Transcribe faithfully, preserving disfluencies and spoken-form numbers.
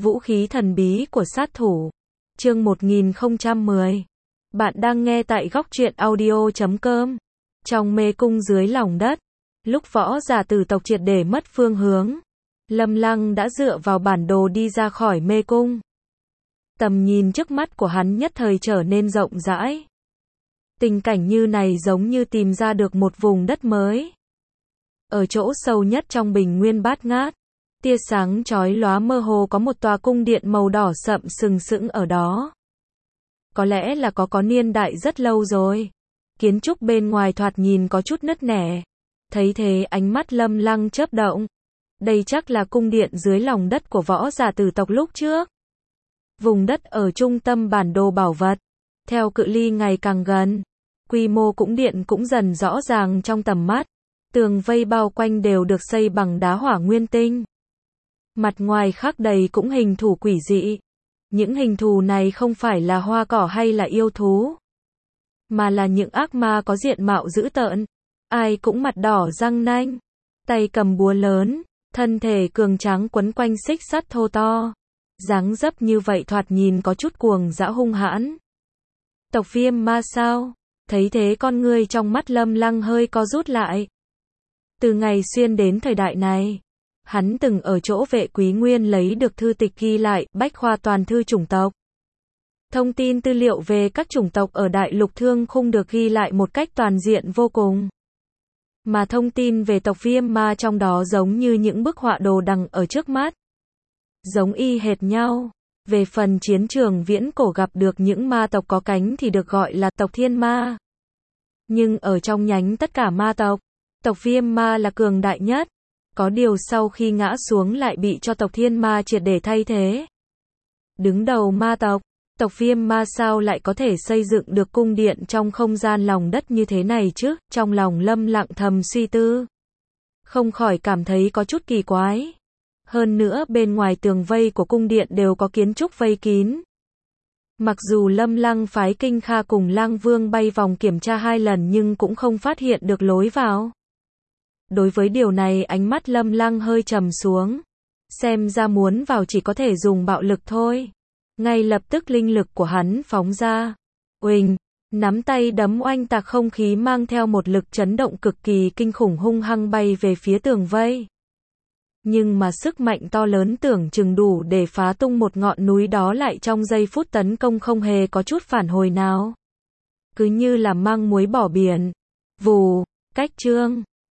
Vũ khí thần bí của sát thủ. Chương một nghìn không trăm mười. Bạn đang nghe tại góc truyện audio chấm com. Trong mê cung dưới lòng đất, lúc võ giả tử tộc triệt để mất phương hướng, Lâm Lăng đã dựa vào bản đồ đi ra khỏi mê cung. Tầm nhìn trước mắt của hắn nhất thời trở nên rộng rãi. Tình cảnh như này giống như tìm ra được một vùng đất mới. Ở chỗ sâu nhất trong bình nguyên bát ngát, tia sáng chói lóa mơ hồ có một tòa cung điện màu đỏ sậm sừng sững ở đó. Có lẽ là có có niên đại rất lâu rồi. Kiến trúc bên ngoài thoạt nhìn có chút nứt nẻ. Thấy thế ánh mắt Lâm Lăng chớp động. Đây chắc là cung điện dưới lòng đất của võ giả tử tộc lúc trước. Vùng đất ở trung tâm bản đồ bảo vật. Theo cự ly ngày càng gần, quy mô cung điện cũng dần rõ ràng trong tầm mắt. Tường vây bao quanh đều được xây bằng đá hỏa nguyên tinh. Mặt ngoài khắc đầy cũng hình thù quỷ dị. Những hình thù này không phải là hoa cỏ hay là yêu thú, mà là những ác ma có diện mạo dữ tợn. Ai cũng mặt đỏ răng nanh, tay cầm búa lớn, thân thể cường tráng quấn quanh xích sắt thô to. Dáng dấp như vậy thoạt nhìn có chút cuồng dã hung hãn. Tộc viêm ma sao? Thấy thế con người trong mắt Lâm Lăng hơi co rút lại. Từ ngày xuyên đến thời đại này, hắn từng ở chỗ Vệ Quý Nguyên lấy được thư tịch ghi lại bách khoa toàn thư chủng tộc. Thông tin tư liệu về các chủng tộc ở Đại Lục Thương Khung được ghi lại một cách toàn diện vô cùng. Mà thông tin về tộc viêm ma trong đó giống như những bức họa đồ đằng ở trước mắt. Giống y hệt nhau. Về phần chiến trường viễn cổ gặp được những ma tộc có cánh thì được gọi là tộc thiên ma. Nhưng ở trong nhánh tất cả ma tộc, tộc viêm ma là cường đại nhất. Có điều sau khi ngã xuống lại bị cho tộc thiên ma triệt để thay thế. Đứng đầu ma tộc, tộc viêm ma sao lại có thể xây dựng được cung điện trong không gian lòng đất như thế này chứ? Trong lòng Lâm Lặng thầm suy tư, không khỏi cảm thấy có chút kỳ quái. Hơn nữa bên ngoài tường vây của cung điện đều có kiến trúc vây kín. Mặc dù Lâm Lăng phái Kinh Kha cùng Lang Vương bay vòng kiểm tra hai lần nhưng cũng không phát hiện được lối vào. Đối với điều này ánh mắt Lâm Lăng hơi trầm xuống. Xem ra muốn vào chỉ có thể dùng bạo lực thôi. Ngay lập tức linh lực của hắn phóng ra. Uỳnh, nắm tay đấm oanh tạc không khí mang theo một lực chấn động cực kỳ kinh khủng hung hăng bay về phía tường vây. Nhưng mà sức mạnh to lớn tưởng chừng đủ để phá tung một ngọn núi đó lại trong giây phút tấn công không hề có chút phản hồi nào. Cứ như là mang muối bỏ biển. Vù, cách chương.